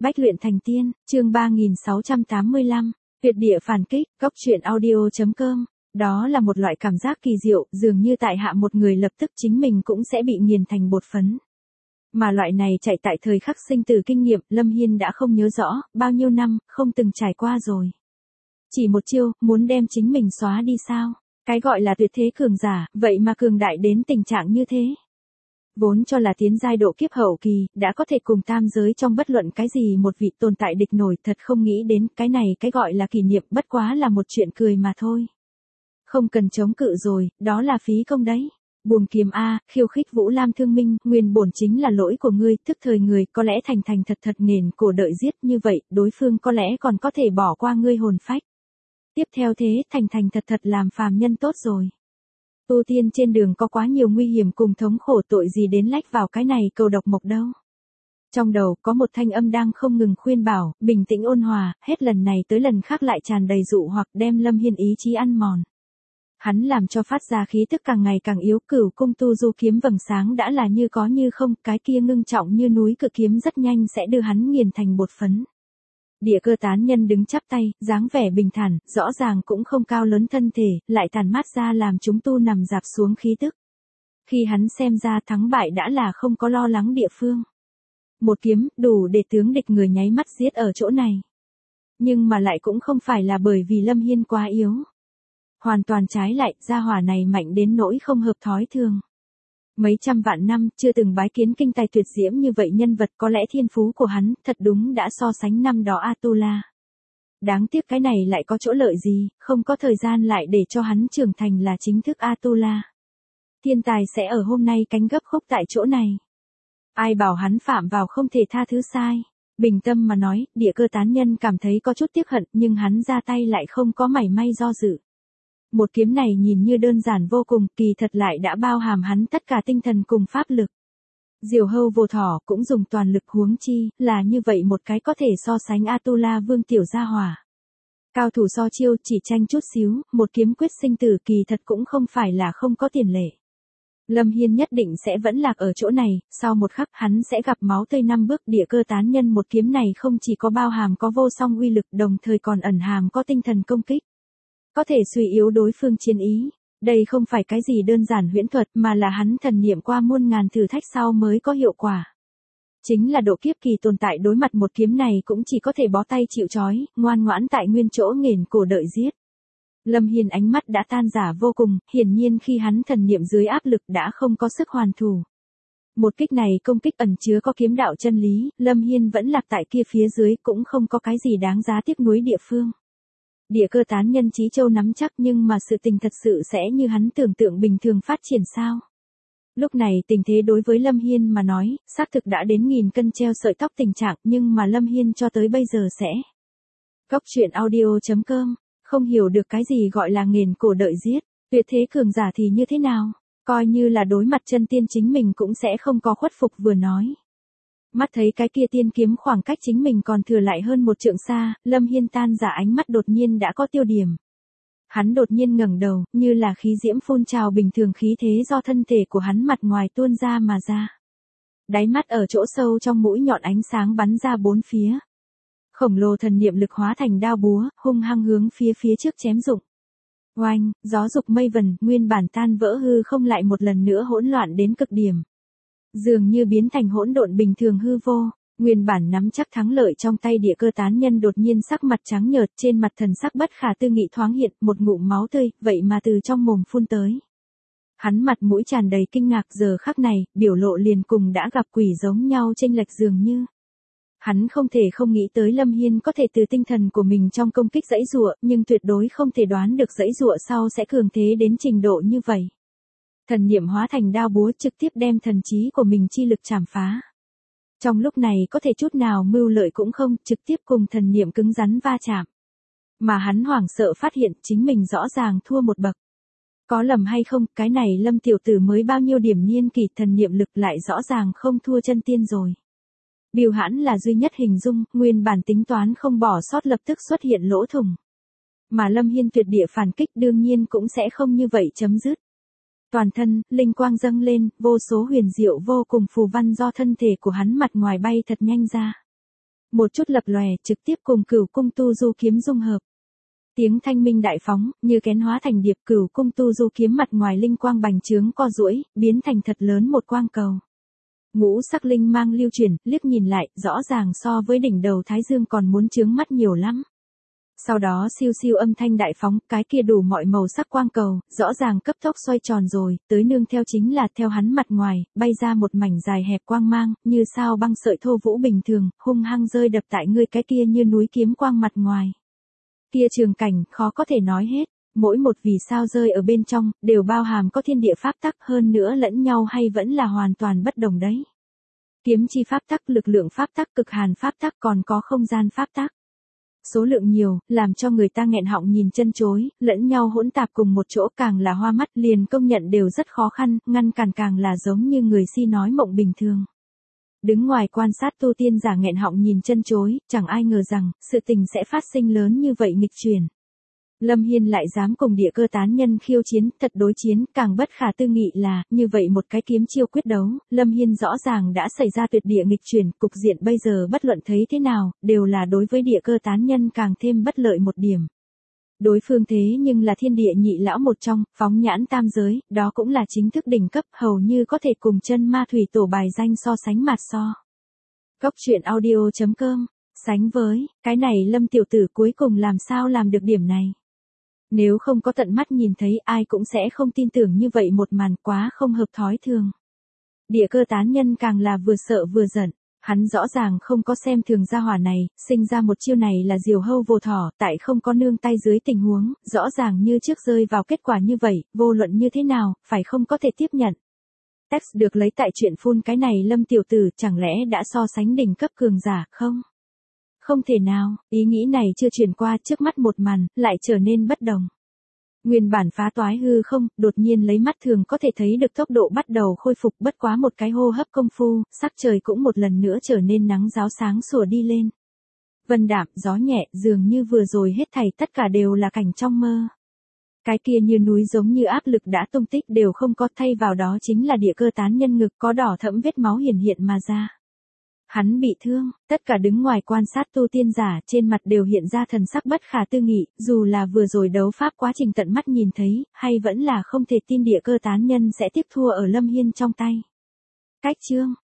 Bách luyện thành tiên, chương 3685, tuyệt địa phản kích, góc truyện audio.com. Đó là một loại cảm giác kỳ diệu, dường như tại hạ một người lập tức chính mình cũng sẽ bị nghiền thành bột phấn. Mà loại này chạy tại thời khắc sinh tử kinh nghiệm, Lâm Hiên đã không nhớ rõ, bao nhiêu năm, không từng trải qua rồi. Chỉ một chiêu, muốn đem chính mình xóa đi sao? Cái gọi là tuyệt thế cường giả, vậy mà cường đại đến tình trạng như thế. Vốn cho là tiến giai độ kiếp hậu kỳ, đã có thể cùng tam giới trong bất luận cái gì một vị tồn tại địch nổi, thật không nghĩ đến cái này cái gọi là kỷ niệm bất quá là một chuyện cười mà thôi. Không cần chống cự rồi, đó là phí công đấy. Buông kiếm A, khiêu khích Vũ Lam Thương Minh, nguyên bổn chính là lỗi của ngươi, thức thời người có lẽ thành thành thật thật nền cổ đợi giết như vậy, đối phương có lẽ còn có thể bỏ qua ngươi hồn phách. Tiếp theo thế, thành thành thật thật làm phàm nhân tốt rồi. Tu tiên trên đường có quá nhiều nguy hiểm cùng thống khổ, tội gì đến lách vào cái này cầu độc mộc đâu. Trong đầu có một thanh âm đang không ngừng khuyên bảo, bình tĩnh ôn hòa, hết lần này tới lần khác lại tràn đầy dụ hoặc đem Lâm Hiên ý chí ăn mòn. Hắn làm cho phát ra khí tức càng ngày càng yếu, Cửu Cung Tu Du kiếm vầng sáng đã là như có như không, cái kia ngưng trọng như núi cự kiếm rất nhanh sẽ đưa hắn nghiền thành bột phấn. Địa Cơ tán nhân đứng chắp tay, dáng vẻ bình thản, rõ ràng cũng không cao lớn thân thể, lại tàn mát ra làm chúng tu nằm dạp xuống khí tức. Khi hắn xem ra thắng bại đã là không có lo lắng địa phương. Một kiếm, đủ để tướng địch người nháy mắt giết ở chỗ này. Nhưng mà lại cũng không phải là bởi vì Lâm Hiên quá yếu. Hoàn toàn trái lại, gia hỏa này mạnh đến nỗi không hợp thói thường. Mấy trăm vạn năm, chưa từng bái kiến kinh tài tuyệt diễm như vậy nhân vật, có lẽ thiên phú của hắn, thật đúng đã so sánh năm đó Atula. Đáng tiếc cái này lại có chỗ lợi gì, không có thời gian lại để cho hắn trưởng thành là chính thức Atula. Thiên tài sẽ ở hôm nay cánh gấp khúc tại chỗ này. Ai bảo hắn phạm vào không thể tha thứ sai. Bình tâm mà nói, Địa Cơ tán nhân cảm thấy có chút tiếc hận, nhưng hắn ra tay lại không có mảy may do dự. Một kiếm này nhìn như đơn giản vô cùng, kỳ thật lại đã bao hàm hắn tất cả tinh thần cùng pháp lực. Diều hâu vô thỏ cũng dùng toàn lực, huống chi, là như vậy một cái có thể so sánh Atula vương tiểu gia hỏa. Cao thủ so chiêu chỉ tranh chút xíu, một kiếm quyết sinh tử kỳ thật cũng không phải là không có tiền lệ. Lâm Hiên nhất định sẽ vẫn lạc ở chỗ này, sau một khắc hắn sẽ gặp máu tươi năm bước. Địa Cơ tán nhân một kiếm này không chỉ có bao hàm có vô song uy lực, đồng thời còn ẩn hàm có tinh thần công kích. Có thể suy yếu đối phương chiến ý. Đây không phải cái gì đơn giản huyễn thuật mà là hắn thần niệm qua muôn ngàn thử thách sau mới có hiệu quả. Chính là độ kiếp kỳ tồn tại đối mặt một kiếm này cũng chỉ có thể bó tay chịu trói, ngoan ngoãn tại nguyên chỗ nghển cổ đợi giết. Lâm Hiên ánh mắt đã tan rã vô cùng, hiển nhiên khi hắn thần niệm dưới áp lực đã không có sức hoàn thủ. Một kích này công kích ẩn chứa có kiếm đạo chân lý, Lâm Hiên vẫn lạc tại kia phía dưới cũng không có cái gì đáng giá tiếc nuối địa phương. Địa Cơ tán nhân Chí Châu nắm chắc, nhưng mà sự tình thật sự sẽ như hắn tưởng tượng bình thường phát triển sao? Lúc này tình thế đối với Lâm Hiên mà nói, xác thực đã đến nghìn cân treo sợi tóc tình trạng, nhưng mà Lâm Hiên cho tới bây giờ sẽ. Góc truyện audio.com, không hiểu được cái gì gọi là nghển cổ đợi giết, tuyệt thế cường giả thì như thế nào? Coi như là đối mặt chân tiên chính mình cũng sẽ không có khuất phục vừa nói. Mắt thấy cái kia tiên kiếm khoảng cách chính mình còn thừa lại hơn một trượng xa, Lâm Hiên tan rã ánh mắt đột nhiên đã có tiêu điểm. Hắn đột nhiên ngẩng đầu, như là khí diễm phun trào bình thường, khí thế do thân thể của hắn mặt ngoài tuôn ra mà ra. Đáy mắt ở chỗ sâu trong mũi nhọn ánh sáng bắn ra bốn phía. Khổng lồ thần niệm lực hóa thành đao búa, hung hăng hướng phía trước chém dụng. Oanh, gió dục mây vần, nguyên bản tan vỡ hư không lại một lần nữa hỗn loạn đến cực điểm. Dường như biến thành hỗn độn bình thường hư vô, nguyên bản nắm chắc thắng lợi trong tay Địa Cơ tán nhân đột nhiên sắc mặt trắng nhợt, trên mặt thần sắc bất khả tư nghị thoáng hiện, một ngụm máu tươi, vậy mà từ trong mồm phun tới. Hắn mặt mũi tràn đầy kinh ngạc, giờ khắc này, biểu lộ liền cùng đã gặp quỷ giống nhau chênh lệch dường như. Hắn không thể không nghĩ tới Lâm Hiên có thể từ tinh thần của mình trong công kích giãy giụa, nhưng tuyệt đối không thể đoán được giãy giụa sau sẽ cường thế đến trình độ như vậy. Thần niệm hóa thành đao búa trực tiếp đem thần trí của mình chi lực chảm phá. Trong lúc này có thể chút nào mưu lợi cũng không, trực tiếp cùng thần niệm cứng rắn va chạm. Mà hắn hoảng sợ phát hiện chính mình rõ ràng thua một bậc. Có lầm hay không, cái này Lâm tiểu tử mới bao nhiêu điểm niên kỷ, thần niệm lực lại rõ ràng không thua chân tiên rồi. Bìu hãn là duy nhất hình dung, nguyên bản tính toán không bỏ sót lập tức xuất hiện lỗ thủng. Mà Lâm Hiên tuyệt địa phản kích đương nhiên cũng sẽ không như vậy chấm dứt. Toàn thân, linh quang dâng lên, vô số huyền diệu vô cùng phù văn do thân thể của hắn mặt ngoài bay thật nhanh ra. một chút lập lòe, trực tiếp cùng Cửu Cung Tu Du kiếm dung hợp. Tiếng thanh minh đại phóng, như kén hóa thành điệp, Cửu Cung Tu Du kiếm mặt ngoài linh quang bành trướng co duỗi, biến thành thật lớn một quang cầu. Ngũ sắc linh mang lưu chuyển, liếc nhìn lại, rõ ràng so với đỉnh đầu Thái Dương còn muốn chướng mắt nhiều lắm. Sau đó siêu siêu âm thanh đại phóng, cái kia đủ mọi màu sắc quang cầu, rõ ràng cấp tốc xoay tròn rồi, tới nương theo chính là theo hắn mặt ngoài, bay ra một mảnh dài hẹp quang mang, như sao băng sợi thô vũ bình thường, hung hăng rơi đập tại ngươi cái kia như núi kiếm quang mặt ngoài. Kia trường cảnh, khó có thể nói hết, mỗi một vì sao rơi ở bên trong, đều bao hàm có thiên địa pháp tắc, hơn nữa lẫn nhau hay vẫn là hoàn toàn bất đồng đấy. Kiếm chi pháp tắc, lực lượng pháp tắc, cực hàn pháp tắc, còn có không gian pháp tắc. Số lượng nhiều, làm cho người ta nghẹn họng nhìn chân chối, lẫn nhau hỗn tạp cùng một chỗ, càng là hoa mắt, liền công nhận đều rất khó khăn, ngăn cản càng là giống như người si nói mộng bình thường. Đứng ngoài quan sát tu tiên giả nghẹn họng nhìn chân chối, chẳng ai ngờ rằng, sự tình sẽ phát sinh lớn như vậy nghịch chuyển. Lâm Hiên lại dám cùng địa cơ tán nhân khiêu chiến, thật đối chiến, càng bất khả tư nghị là, như vậy một cái kiếm chiêu quyết đấu, Lâm Hiên rõ ràng đã xảy ra tuyệt địa nghịch chuyển, cục diện bây giờ bất luận thấy thế nào, đều là đối với địa cơ tán nhân càng thêm bất lợi một điểm. Đối phương thế nhưng là thiên địa nhị lão một trong, phóng nhãn tam giới, đó cũng là chính thức đỉnh cấp, hầu như có thể cùng chân ma thủy tổ bài danh so sánh mạt so. Góc truyện audio.com, sánh với, cái này Lâm tiểu tử cuối cùng làm sao làm được điểm này. Nếu không có tận mắt nhìn thấy, ai cũng sẽ không tin tưởng như vậy một màn, quá không hợp thói thường. Địa cơ tán nhân càng là vừa sợ vừa giận, hắn rõ ràng không có xem thường gia hỏa này, sinh ra một chiêu này là diều hâu vô thỏ, tại không có nương tay dưới tình huống, rõ ràng như trước rơi vào kết quả như vậy, vô luận như thế nào, phải không có thể tiếp nhận. Text được lấy tại chuyện phun cái này Lâm tiểu tử chẳng lẽ đã so sánh đỉnh cấp cường giả không? Không thể nào, ý nghĩ này chưa truyền qua, trước mắt một màn, lại trở nên bất đồng. Nguyên bản phá toái hư không, đột nhiên lấy mắt thường có thể thấy được tốc độ bắt đầu khôi phục, bất quá một cái hô hấp công phu, sắc trời cũng một lần nữa trở nên nắng ráo sáng sủa đi lên. Vân đạm, gió nhẹ, dường như vừa rồi hết thảy tất cả đều là cảnh trong mơ. Cái kia như núi giống như áp lực đã tung tích đều không có, thay vào đó chính là địa cơ tán nhân ngực có đỏ thẫm vết máu hiển hiện mà ra. Hắn bị thương, tất cả đứng ngoài quan sát tu tiên giả trên mặt đều hiện ra thần sắc bất khả tư nghị, dù là vừa rồi đấu pháp quá trình tận mắt nhìn thấy, hay vẫn là không thể tin địa cơ tán nhân sẽ tiếp thua ở Lâm Hiên trong tay. Cách chương,